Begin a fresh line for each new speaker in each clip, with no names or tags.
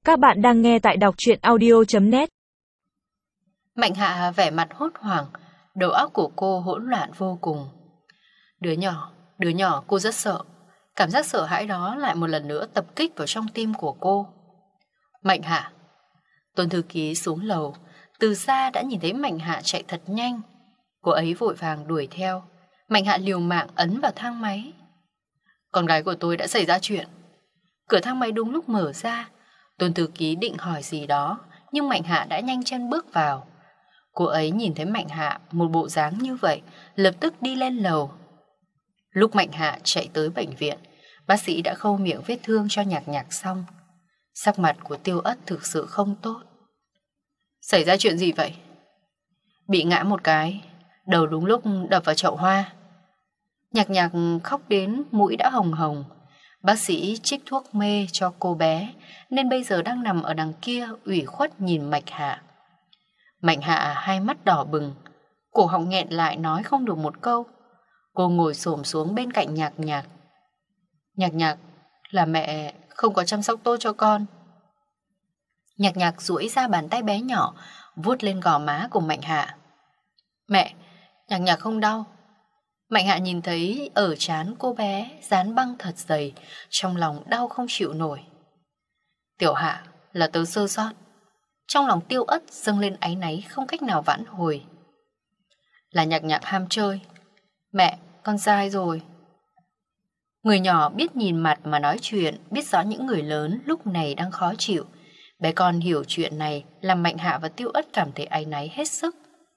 Các bạn đang nghe tại đọc truyện audio.net.
Mạnh Hạ vẻ mặt hốt hoảng, đầu óc của cô hỗn loạn vô cùng. Đứa nhỏ cô rất sợ. Cảm giác sợ hãi đó lại một lần nữa tập kích vào trong tim của cô. Mạnh Hạ. Tôn thư ký xuống lầu, từ xa đã nhìn thấy Mạnh Hạ chạy thật nhanh. Cô ấy vội vàng đuổi theo. Mạnh Hạ liều mạng ấn vào thang máy. Con gái của tôi đã xảy ra chuyện. Cửa thang máy đúng lúc mở ra. Tôn thư ký định hỏi gì đó, nhưng Mạnh Hạ đã nhanh chân bước vào. Cô ấy nhìn thấy Mạnh Hạ một bộ dáng như vậy, lập tức đi lên lầu. Lúc Mạnh Hạ chạy tới bệnh viện, bác sĩ đã khâu miệng vết thương cho Nhạc Nhạc xong. Sắc mặt của Tiêu Ất thực sự không tốt. Xảy ra chuyện gì vậy? Bị ngã một cái, đầu đúng lúc đập vào chậu hoa. Nhạc Nhạc khóc đến mũi đã hồng hồng. Bác sĩ trích thuốc mê cho cô bé, nên bây giờ đang nằm ở đằng kia ủy khuất nhìn Mạnh Hạ. Mạnh Hạ hai mắt đỏ bừng, cổ họng nghẹn lại nói không được một câu. Cô ngồi xổm xuống bên cạnh Nhạc Nhạc. Nhạc Nhạc, là mẹ không có chăm sóc tốt cho con. Nhạc Nhạc duỗi ra bàn tay bé nhỏ, vuốt lên gò má của Mạnh Hạ. Mẹ, Nhạc Nhạc không đau. Mạnh Hạ nhìn thấy ở trán cô bé dán băng thật dày, trong lòng đau không chịu nổi. Tiểu Hạ, là tớ sơ sót. Trong lòng Tiêu Ất dâng lên áy náy không cách nào vãn hồi. Là Nhạc Nhạc ham chơi. Mẹ, con sai rồi. Người nhỏ biết nhìn mặt mà nói chuyện, biết rõ những người lớn lúc này đang khó chịu. Bé con hiểu chuyện này làm Mạnh Hạ và Tiêu Ất cảm thấy áy náy hết sức.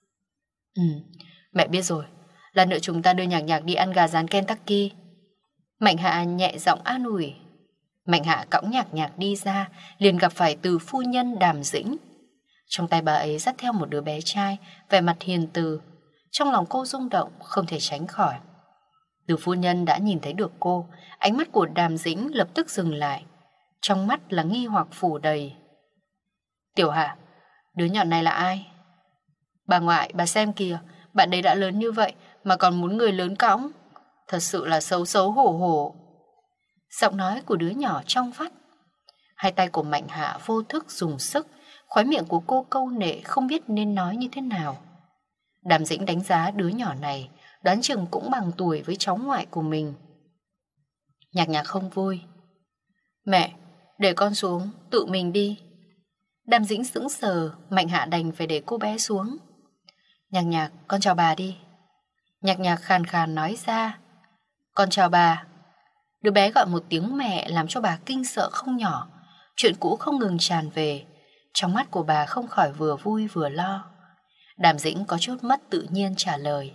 Mẹ biết rồi. Lần nữa chúng ta đưa Nhạc Nhạc đi ăn gà rán Kentucky. Mạnh Hạ nhẹ giọng an ủi. Mạnh Hạ cõng Nhạc Nhạc đi ra, liền gặp phải Từ phu nhân Đàm Dĩnh. Trong tay bà ấy dắt theo một đứa bé trai, vẻ mặt hiền từ. Trong lòng cô rung động, không thể tránh khỏi. Từ phu nhân đã nhìn thấy được cô, ánh mắt của Đàm Dĩnh lập tức dừng lại. Trong mắt là nghi hoặc phủ đầy. Tiểu Hạ, đứa nhỏ này là ai? Bà ngoại, bà xem kìa, bạn đấy đã lớn như vậy mà còn muốn người lớn cõng. Thật sự là xấu xấu hổ hổ. Giọng nói của đứa nhỏ trong vắt. Hai tay của Mạnh Hạ vô thức dùng sức, khóe miệng của cô câu nệ không biết nên nói như thế nào. Đàm Dĩnh đánh giá đứa nhỏ này, đoán chừng cũng bằng tuổi với cháu ngoại của mình. Nhạc Nhạc không vui. Mẹ, để con xuống, tự mình đi. Đàm Dĩnh sững sờ, Mạnh Hạ đành phải để cô bé xuống. Nhạc Nhạc, con chào bà đi. Nhạc Nhạc khàn khàn nói ra. Con chào bà. Đứa bé gọi một tiếng mẹ làm cho bà kinh sợ không nhỏ. Chuyện cũ không ngừng tràn về. Trong mắt của bà không khỏi vừa vui vừa lo. Đàm Dĩnh có chút mất tự nhiên trả lời.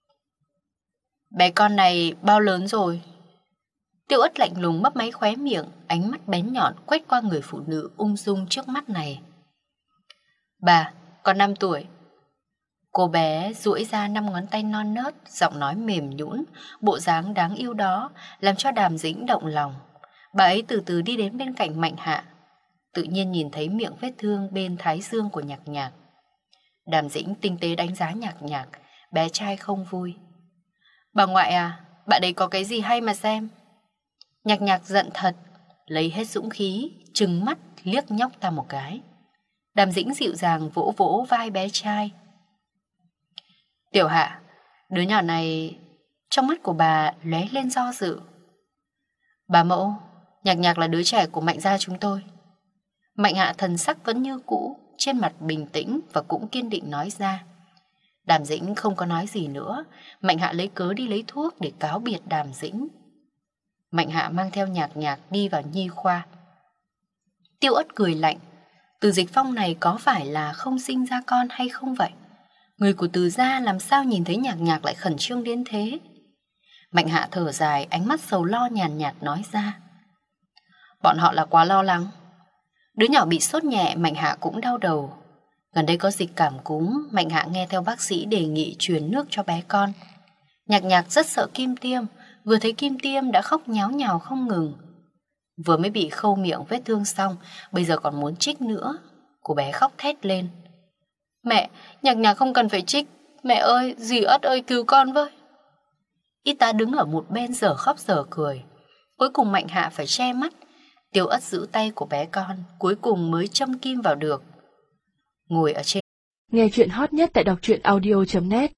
Bé con này bao lớn rồi? Tiêu Ất lạnh lùng mấp máy khóe miệng, ánh mắt bén nhọn quét qua người phụ nữ ung dung trước mắt này. Bà, con 5 tuổi. Cô bé duỗi ra 5 ngón tay non nớt, giọng nói mềm nhũn, bộ dáng đáng yêu đó làm cho Đàm Dĩnh động lòng. Bà ấy từ từ đi đến bên cạnh Mạnh Hạ, tự nhiên nhìn thấy miệng vết thương bên thái dương của Nhạc Nhạc. Đàm Dĩnh tinh tế đánh giá Nhạc Nhạc, bé trai không vui. Bà ngoại à, bạn ấy có cái gì hay mà xem. Nhạc Nhạc giận thật, lấy hết dũng khí, trừng mắt liếc nhóc ta một cái. Đàm Dĩnh dịu dàng vỗ vỗ vai bé trai. Tiểu Hạ, đứa nhỏ này... Trong mắt của bà lóe lên do dự. Bà mẫu, Nhạc Nhạc là đứa trẻ của Mạnh gia chúng tôi. Mạnh Hạ thần sắc vẫn như cũ, trên mặt bình tĩnh và cũng kiên định nói ra. Đàm Dĩnh không có nói gì nữa. Mạnh Hạ lấy cớ đi lấy thuốc để cáo biệt Đàm Dĩnh. Mạnh Hạ mang theo Nhạc Nhạc đi vào nhi khoa. Tiêu Ất cười lạnh. Từ Dịch Phong này có phải là không sinh ra con hay không vậy? Người của Từ gia làm sao nhìn thấy Nhạc Nhạc lại khẩn trương đến thế? Mạnh Hạ thở dài, ánh mắt sầu lo nhàn nhạt nói ra. Bọn họ là quá lo lắng. Đứa nhỏ bị sốt nhẹ, Mạnh Hạ cũng đau đầu. Gần đây có dịch cảm cúm, Mạnh Hạ nghe theo bác sĩ đề nghị truyền nước cho bé con. Nhạc Nhạc rất sợ kim tiêm, vừa thấy kim tiêm đã khóc nháo nhào không ngừng. Vừa mới bị khâu miệng vết thương xong, bây giờ còn muốn trích nữa. Cô bé khóc thét lên. Mẹ, Nhạc Nhạc không cần phải trích. Mẹ ơi, dì Ất ơi cứu con với. Y tá đứng ở một bên giờ khóc giờ cười. Cuối cùng Mạnh Hạ phải che mắt. Tiêu Ất giữ tay của bé con, cuối cùng mới châm kim vào được. Ngồi ở trên.
Nghe chuyện hot nhất tại đọc truyện audio.net